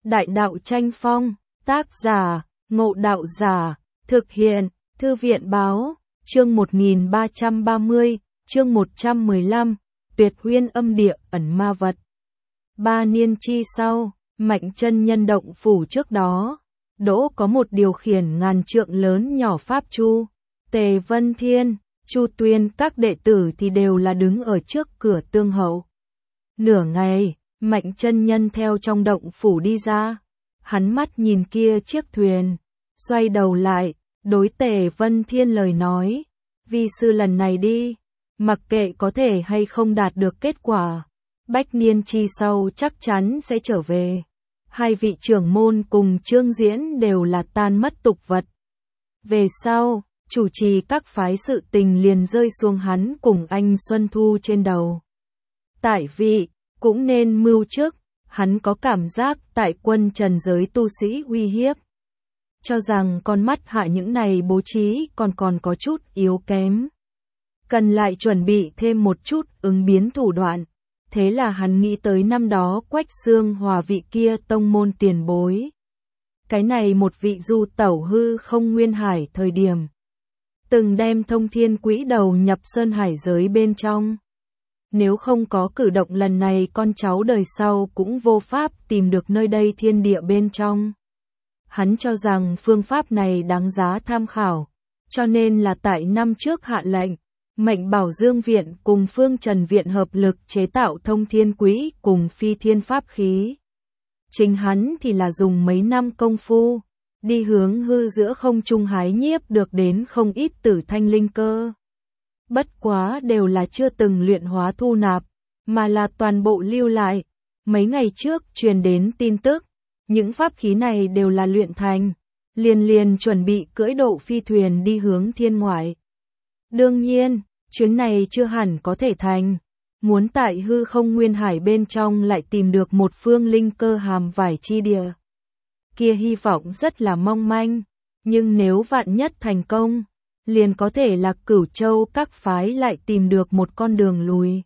Đại đạo tranh phong, tác giả, Ngộ Đạo Giả, thực hiện, Thư viện Báo, chương 1330, chương 115, Tuyệt Huyên Âm Địa ẩn ma vật. 3 niên chi sau, Mạnh Chân Nhân động phủ trước đó, đỗ có một điều khiển ngàn trượng lớn nhỏ pháp chu, Tề Vân Thiên, Chu Tuyên các đệ tử thì đều là đứng ở trước cửa tương hậu. Nửa ngày, Mạnh Chân Nhân theo trong động phủ đi ra, hắn mắt nhìn kia chiếc thuyền, xoay đầu lại, đối Tề Vân Thiên lời nói, vi sư lần này đi, mặc kệ có thể hay không đạt được kết quả, bách niên chi sau chắc chắn sẽ trở về. Hai vị trưởng môn cùng Trương Diễn đều là tan mất tục vật. Về sau, chủ trì các phái sự tình liền rơi xuống hắn cùng anh Xuân Thu trên đầu. Tại vị, cũng nên mưu trước, hắn có cảm giác tại quân trần giới tu sĩ uy hiếp. Cho rằng con mắt hạ những này bố trí còn có chút yếu kém. Cần lại chuẩn bị thêm một chút ứng biến thủ đoạn. Thế là hắn nghĩ tới năm đó Quách Xương Hòa vị kia tông môn tiền bối. Cái này một vị du tẩu hư không nguyên hải thời điểm. Từng đem thông thiên quỹ đầu nhập sơn hải giới bên trong. Nếu không có cử động lần này con cháu đời sau cũng vô pháp tìm được nơi đây thiên địa bên trong. Hắn cho rằng phương pháp này đáng giá tham khảo, cho nên là tại năm trước hạ lệnh, mệnh Bảo Dương Viện cùng Phương Trần Viện hợp lực chế tạo thông thiên quỹ cùng phi thiên pháp khí. Chính hắn thì là dùng mấy năm công phu, đi hướng hư giữa không trung hái nhiếp được đến không ít tử thanh linh cơ. Bất quá đều là chưa từng luyện hóa thu nạp, mà là toàn bộ lưu lại. Mấy ngày trước truyền đến tin tức, những pháp khí này đều là luyện thành, liền chuẩn bị cưỡi độ phi thuyền đi hướng thiên ngoại. Đương nhiên, chuyến này chưa hẳn có thể thành, muốn tại hư không nguyên hải bên trong lại tìm được một phương linh cơ hàm vải chi địa. Kia hy vọng rất là mong manh, nhưng nếu vạn nhất thành công, liền có thể là Cửu Châu các phái lại tìm được một con đường lùi.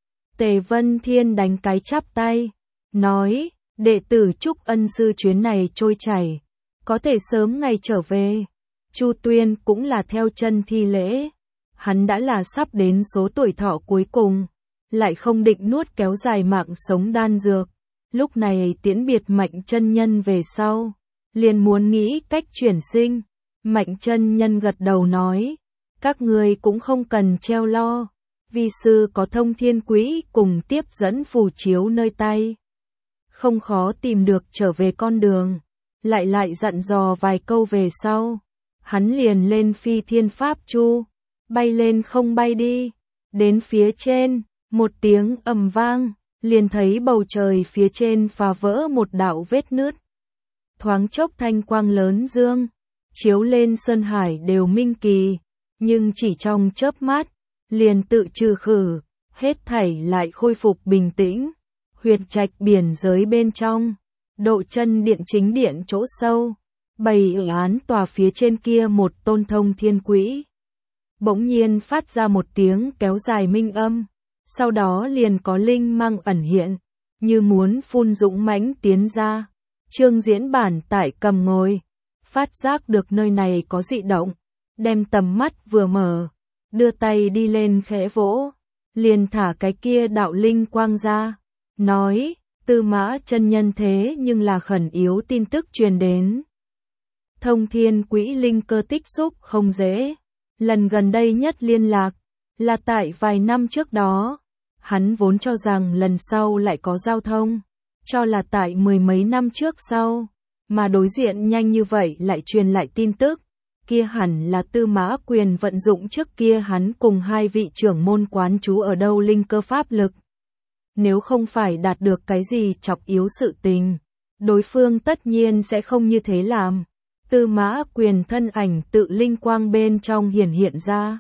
Tề Vân Thiên đánh cái chắp tay, nói, đệ tử chúc ân sư chuyến này trôi chảy, có thể sớm ngày trở về. Chu Tuyên cũng là theo chân thi lễ, hắn đã là sắp đến số tuổi thọ cuối cùng, lại không định nuốt kéo dài mạng sống đan dược, lúc này tiễn biệt Mạnh Chân Nhân về sau, liền muốn nghĩ cách chuyển sinh. Mạnh Chân Nhân gật đầu nói, các ngươi cũng không cần treo lo, vi sư có thông thiên quỹ cùng tiếp dẫn phù chiếu nơi tay. Không khó tìm được trở về con đường, lại dặn dò vài câu về sau, hắn liền lên phi thiên pháp chu, bay lên không bay đi, đến phía trên, một tiếng ầm vang, liền thấy bầu trời phía trên phá vỡ một đạo vết nứt. Thoáng chốc thanh quang lớn dương, chiếu lên sơn hải đều minh kỳ, nhưng chỉ trong chớp mắt, liền tự trừ khử, hết thảy lại khôi phục bình tĩnh. Huyệt trạch biển giới bên trong, độ chân điện chính điện chỗ sâu, bày ở án tòa phía trên kia một tôn thông thiên quỹ. Bỗng nhiên phát ra một tiếng kéo dài minh âm, sau đó liền có linh mang ẩn hiện, như muốn phun dũng mãnh tiến ra. Trương Diễn bản tại cầm ngồi, phát giác được nơi này có dị động, đem tầm mắt vừa mở, đưa tay đi lên khẽ vỗ, liền thả cái kia đạo linh quang ra, nói, Tư Mã chân nhân thế nhưng là khẩn yếu tin tức truyền đến. Thông thiên quỹ linh cơ tích xúc không dễ, lần gần đây nhất liên lạc, là tại vài năm trước đó, hắn vốn cho rằng lần sau lại có giao thông, cho là tại mười mấy năm trước sau, mà đối diện nhanh như vậy lại truyền lại tin tức, kia hẳn là Tư Mã Quyền vận dụng trước kia hắn cùng hai vị trưởng môn quán trú ở đâu linh cơ pháp lực. Nếu không phải đạt được cái gì chọc yếu sự tình, đối phương tất nhiên sẽ không như thế làm. Tư Mã Quyền thân ảnh tự linh quang bên trong hiển hiện ra.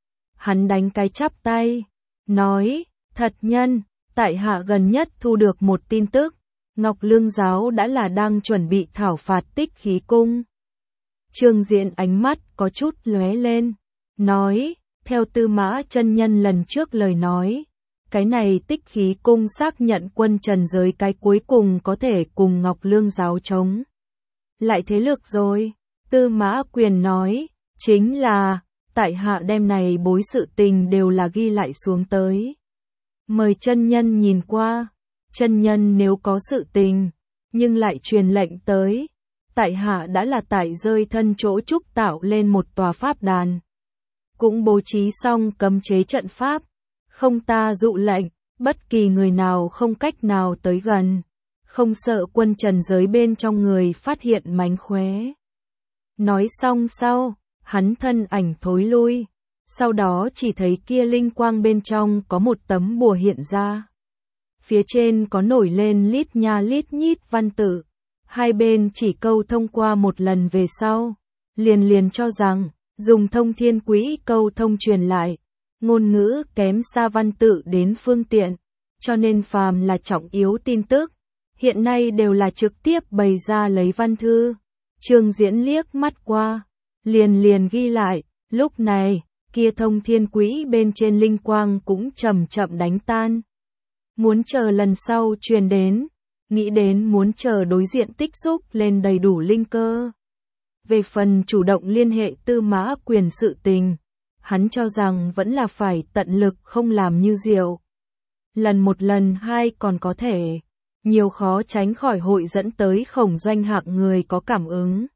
Hắn đánh cái chắp tay, nói, thật nhân, tại hạ gần nhất thu được một tin tức, Ngọc Lương giáo đã là đang chuẩn bị thảo phạt Tích Khí cung. Trương Diễn ánh mắt có chút lóe lên, nói, theo Tư Mã chân nhân lần trước lời nói, Cái này Tích Khí Cung xác nhận quân trần giới cái cuối cùng có thể cùng Ngọc Lương giáo chống lại thế lực rồi. Tư Mã Quyền nói, chính là, tại hạ đem này bối sự tình đều là ghi lại xuống tới. Mời chân nhân nhìn qua, chân nhân nếu có sự tình, nhưng lại truyền lệnh tới. Tại hạ đã là tại rơi thân chỗ trúc tạo lên một tòa pháp đàn. Cũng bố trí xong cấm chế trận pháp, không ta dụ lệnh, bất kỳ người nào không cách nào tới gần, không sợ quân trần giới bên trong người phát hiện mánh khóe. Nói xong sau, hắn thân ảnh thối lui, sau đó chỉ thấy kia linh quang bên trong có một tấm bùa hiện ra. Phía trên có nổi lên lít nha lít nhít văn tự, hai bên chỉ câu thông qua một lần về sau, liền cho rằng, dùng thông thiên quỹ câu thông truyền lại, ngôn ngữ kém xa văn tự đến phương tiện, cho nên phàm là trọng yếu tin tức, hiện nay đều là trực tiếp bày ra lấy văn thư. Trương Diễn liếc mắt qua, liền ghi lại, lúc này, kia thông thiên quỹ bên trên linh quang cũng chậm chậm đánh tan. Muốn chờ lần sau truyền đến, nghĩ đến muốn chờ đối diện tích xúc lên đầy đủ linh cơ. Về phần chủ động liên hệ Tư Mã Quyền sự tình, hắn cho rằng vẫn là phải tận lực không làm như Diệu. Lần một lần hai còn có thể, nhiều khó tránh khỏi hội dẫn tới Khổng Doanh hạng người có cảm ứng.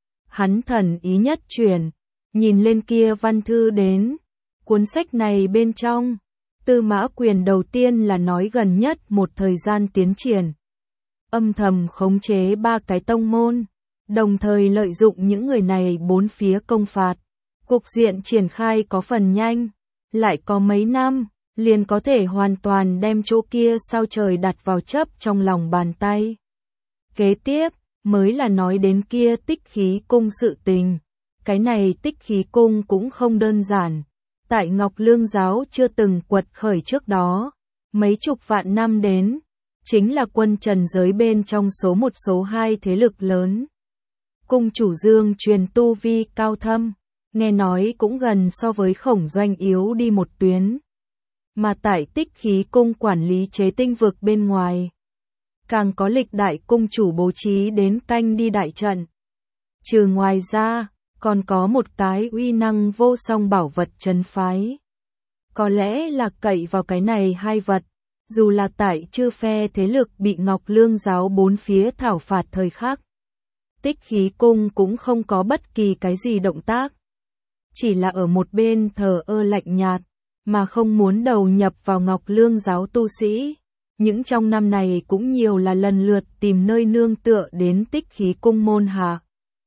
Hắn thần ý nhất truyền, nhìn lên kia văn thư đến, cuốn sách này bên trong, Tư Mã Quyền đầu tiên là nói gần nhất một thời gian tiến triển. Âm thầm khống chế 3 cái tông môn, đồng thời lợi dụng những người này bốn phía công phạt. Cục diện triển khai có phần nhanh, lại có mấy năm, liền có thể hoàn toàn đem chỗ kia sao trời đặt vào chấp trong lòng bàn tay. Kế tiếp, mới là nói đến kia Tích Khí Cung sự tình. Cái này Tích Khí Cung cũng không đơn giản. Tại Ngọc Lương giáo chưa từng quật khởi trước đó, mấy chục vạn năm đến, chính là quân trần giới bên trong số 1 số 2 thế lực lớn. Cung chủ Dương truyền tu vi cao thâm, nghe nói cũng gần so với Khổng Doanh yếu đi một tuyến. Mà tại Tích Khí Cung quản lý chế tinh vực bên ngoài, càng có lịch đại cung chủ bố trí đến canh đi đại trận. Trừ ngoài ra, còn có một cái uy năng vô song bảo vật trấn phái. Có lẽ là cậy vào cái này hai vật, dù là tại chư phe thế lực bị Ngọc Lương giáo bốn phía thảo phạt thời khắc, Tích Khí Cung cũng không có bất kỳ cái gì động tác. Chỉ là ở một bên thờ ơ lạnh nhạt, mà không muốn đầu nhập vào Ngọc Lương giáo tu sĩ. Những trong năm này cũng nhiều là lần lượt tìm nơi nương tựa đến Tích Khí Cung môn hạ.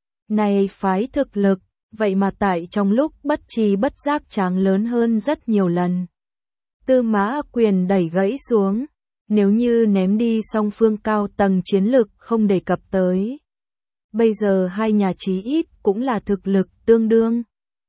Này phái thực lực, vậy mà tại trong lúc bất tri bất giác tráng lớn hơn rất nhiều lần. Tư Mã Quyền đẩy gãy xuống, nếu như ném đi song phương cao tầng chiến lực không đề cập tới. Bây giờ hai nhà chí ít cũng là thực lực tương đương.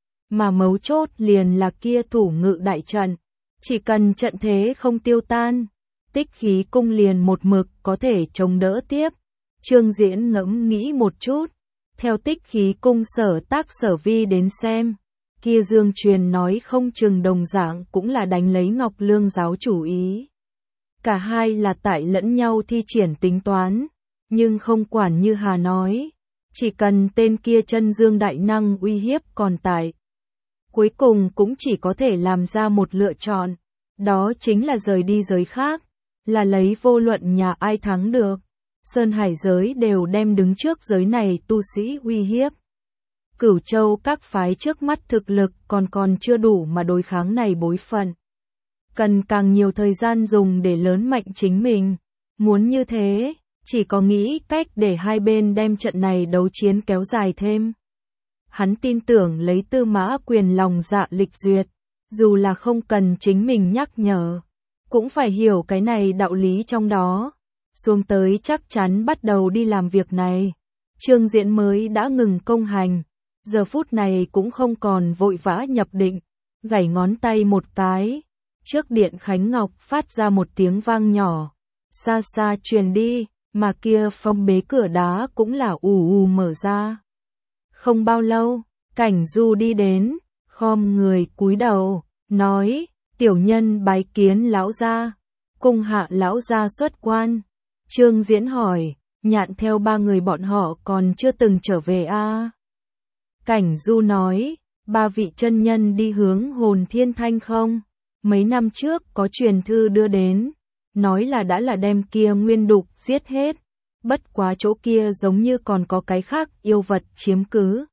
Mà mấu chốt liền là kia thủ ngự đại trận. Chỉ cần trận thế không tiêu tan, Tích Khí Cung liền một mực có thể chống đỡ tiếp. Trương Diễn ngẫm nghĩ một chút. Theo Tích Khí Cung sở tác sở vi đến xem, kia Dương truyền nói không chừng đồng dạng cũng là đánh lấy Ngọc Lương giáo chủ ý. Cả hai là tại lẫn nhau thi triển tính toán, nhưng không quản như Hà nói, chỉ cần tên kia chân dương đại năng uy hiếp còn tại. Cuối cùng cũng chỉ có thể làm ra một lựa chọn, đó chính là rời đi giới khác, là lấy vô luận nhà ai thắng được. Sơn Hải giới đều đem đứng trước giới này tu sĩ uy hiếp. Cửu Châu các phái trước mắt thực lực còn chưa đủ mà đối kháng này bối phận. Cần càng nhiều thời gian dùng để lớn mạnh chính mình. Muốn như thế, chỉ có nghĩ cách để hai bên đem trận này đấu chiến kéo dài thêm. Hắn tin tưởng lấy Tư Mã Quyền lòng dạ lịch duyệt, dù là không cần chính mình nhắc nhở, cũng phải hiểu cái này đạo lý trong đó. Xuống tới chắc chắn bắt đầu đi làm việc này. Trương Diễn mới đã ngừng công hành, giờ phút này cũng không còn vội vã nhập định, gảy ngón tay một cái. Trước điện Khánh Ngọc phát ra một tiếng vang nhỏ, xa xa truyền đi, mà kia phong bế cửa đá cũng là ù mở ra. Không bao lâu, Cảnh Du đi đến, khom người cúi đầu, nói, Tiểu nhân bái kiến lão gia, cung hạ lão gia xuất quan. Trương Diễn hỏi, Nhạn theo ba người bọn họ còn chưa từng trở về à? Cảnh Du nói, ba vị chân nhân đi hướng Hồn Thiên Thanh không? Mấy năm trước có truyền thư đưa đến, nói là đã là đem kia nguyên đục giết hết, bất quá chỗ kia giống như còn có cái khác yêu vật chiếm cứ.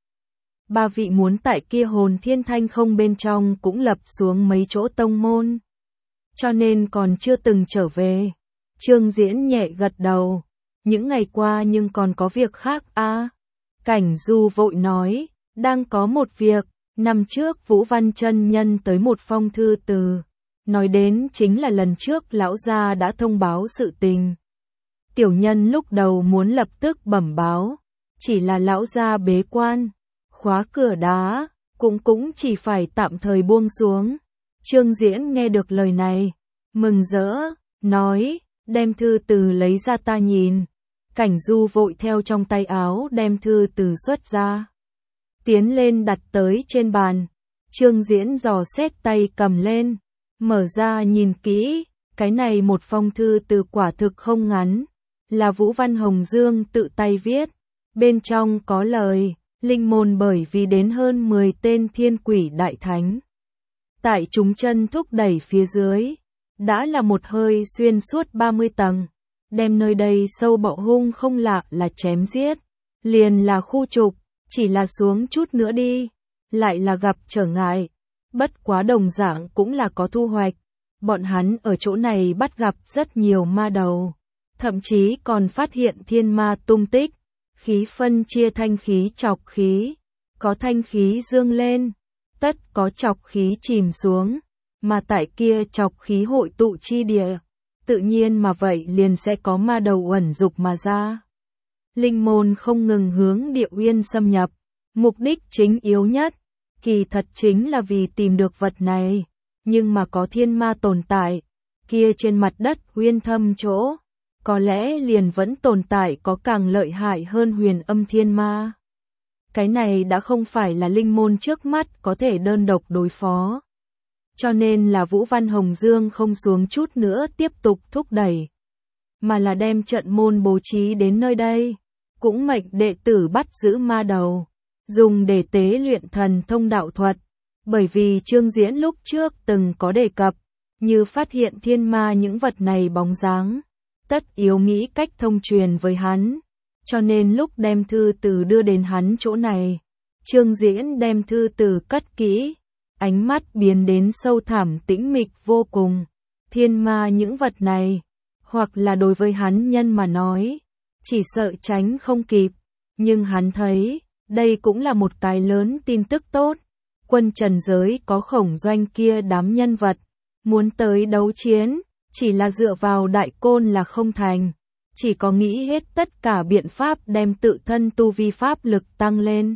Ba vị muốn tại kia Hồn Thiên Thanh không bên trong cũng lập xuống mấy chỗ tông môn, cho nên còn chưa từng trở về. Trương Diễn nhẹ gật đầu, những ngày qua nhưng còn có việc khác à? Cảnh Du vội nói, đang có một việc, năm trước Vũ Văn chân nhân tới một phong thư từ, nói đến chính là lần trước lão gia đã thông báo sự tình. Tiểu nhân lúc đầu muốn lập tức bẩm báo, chỉ là lão gia bế quan, khóa cửa đá, cũng chỉ phải tạm thời buông xuống. Trương Diễn nghe được lời này, mừng rỡ, nói, đem thư từ lấy ra ta nhìn. Cảnh Du vội theo trong tay áo đem thư từ xuất ra, tiến lên đặt tới trên bàn. Trương Diễn dò xét tay cầm lên, mở ra nhìn kỹ, cái này một phong thư từ quả thực không ngắn, là Vũ Văn Hồng Dương tự tay viết, bên trong có lời, linh môn bởi vì đến hơn 10 tên thiên quỷ đại thánh, tại chúng chân thúc đẩy phía dưới, đã là một hơi xuyên suốt 30 tầng, đem nơi đây sâu bọ hung không lạ là chém giết, liền là khu trục, chỉ là xuống chút nữa đi, lại là gặp trở ngại, bất quá đồng dạng cũng là có thu hoạch, bọn hắn ở chỗ này bắt gặp rất nhiều ma đầu, thậm chí còn phát hiện thiên ma tung tích, khí phân chia thanh khí trọc khí, có thanh khí dương lên, tất có trọc khí chìm xuống, mà tại kia trọc khí hội tụ chi địa, tự nhiên mà vậy liền sẽ có ma đầu uẩn dục mà ra. Linh môn không ngừng hướng địa uyên xâm nhập, mục đích chính yếu nhất, kỳ thật chính là vì tìm được vật này, nhưng mà có thiên ma tồn tại, kia trên mặt đất uyên thâm chỗ, có lẽ liền vẫn tồn tại có càng lợi hại hơn huyền âm thiên ma. Cái này đã không phải là linh môn trước mắt có thể đơn độc đối phó. Cho nên là Vũ Văn Hồng Dương không xuống chút nữa tiếp tục thúc đẩy, mà là đem trận môn bố trí đến nơi đây, cũng mệnh đệ tử bắt giữ ma đầu, dùng để tế luyện thần thông đạo thuật, bởi vì Trương Diễn lúc trước từng có đề cập, như phát hiện thiên ma những vật này bóng dáng, tất yếu nghĩ cách thông truyền với hắn, cho nên lúc đem thư từ đưa đến hắn chỗ này, Trương Diễn đem thư từ cất kỹ, ánh mắt biến đến sâu thẳm tĩnh mịch vô cùng. Thiên ma những vật này, hoặc là đối với hắn nhân mà nói, chỉ sợ tránh không kịp, nhưng hắn thấy, đây cũng là một cái lớn tin tức tốt. Quân trần giới có Khổng Doanh kia đám nhân vật, muốn tới đấu chiến, chỉ là dựa vào đại côn là không thành, chỉ có nghĩ hết tất cả biện pháp đem tự thân tu vi pháp lực tăng lên.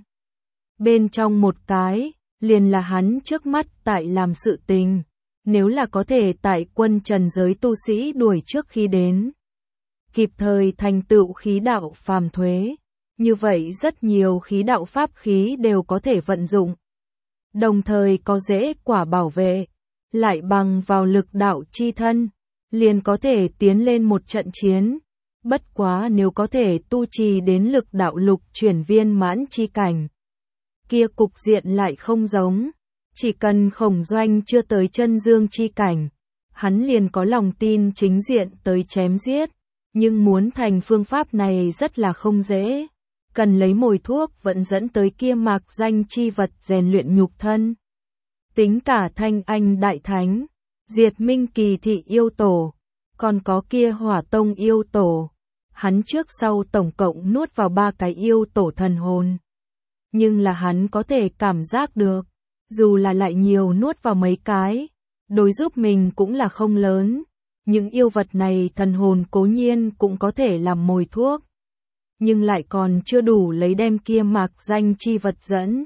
Bên trong một cái, liền là hắn trước mắt tại làm sự tình, nếu là có thể tại quân trần giới tu sĩ đuổi trước khi đến, kịp thời thành tựu khí đạo phàm thuế, như vậy rất nhiều khí đạo pháp khí đều có thể vận dụng, đồng thời có dễ quả bảo vệ, lại bằng vào lực đạo chi thân, liền có thể tiến lên một trận chiến. Bất quá nếu có thể tu trì đến lực đạo lục chuyển viên mãn chi cảnh, kia cục diện lại không giống, chỉ cần Khổng Doanh chưa tới chân dương chi cảnh, hắn liền có lòng tin chính diện tới chém giết, nhưng muốn thành phương pháp này rất là không dễ, cần lấy mồi thuốc vẫn dẫn tới kia mạc danh chi vật rèn luyện nhục thân. Tính cả Thanh Anh Đại Thánh, Diệt Minh Kỳ Thị yêu tổ, còn có kia Hỏa Tông yêu tổ, hắn trước sau tổng cộng nuốt vào 3 cái yêu tổ thần hồn. Nhưng là hắn có thể cảm giác được, dù là lại nhiều nuốt vào mấy cái, đối giúp mình cũng là không lớn. Những yêu vật này thần hồn cố nhiên cũng có thể làm mồi thuốc, nhưng lại còn chưa đủ lấy đem kia mạc danh chi vật dẫn.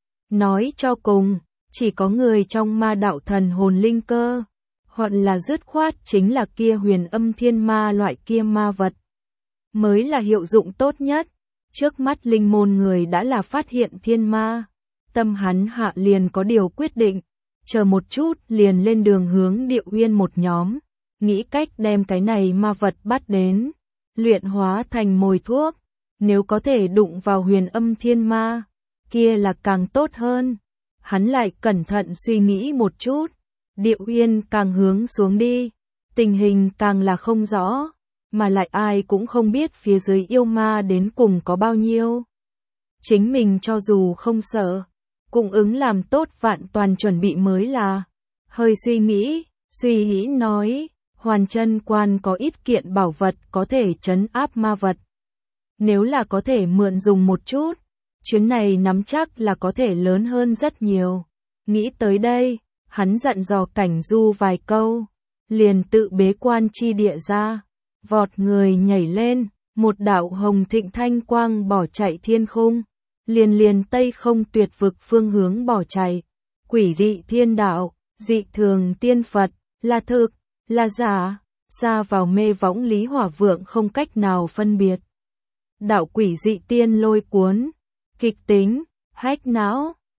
Nói cho cùng, chỉ có người trong ma đạo thần hồn linh cơ, hoặc là dứt khoát chính là kia huyền âm thiên ma loại kia ma vật, mới là hiệu dụng tốt nhất. Trước mắt linh môn người đã là phát hiện thiên ma, tâm hắn hạ liền có điều quyết định, chờ một chút liền lên đường hướng Địa Uyên một nhóm, nghĩ cách đem cái này ma vật bắt đến, luyện hóa thành mồi thuốc, nếu có thể đụng vào huyền âm thiên ma, kia là càng tốt hơn. Hắn lại cẩn thận suy nghĩ một chút, Địa Uyên càng hướng xuống đi, tình hình càng là không rõ, mà lại ai cũng không biết phía dưới yêu ma đến cùng có bao nhiêu. Chính mình cho dù không sợ, cũng ứng làm tốt vạn toàn chuẩn bị mới là. Hơi suy nghĩ nói, Hoàn Chân Quan có ít kiện bảo vật có thể trấn áp ma vật. Nếu là có thể mượn dùng một chút, chuyến này nắm chắc là có thể lớn hơn rất nhiều. Nghĩ tới đây, hắn dặn dò Cảnh Du vài câu, liền tự bế quan chi địa ra, vọt người nhảy lên, một đạo hồng thịnh thanh quang bỏ chạy thiên khung, liền tây không tuyệt vực phương hướng bỏ chạy. Quỷ dị thiên đạo, dị thường tiên Phật, là thực, là giả, xa vào mê võng Lý Hỏa Vượng không cách nào phân biệt. Đạo quỷ dị tiên lôi cuốn, kịch tính, hách não,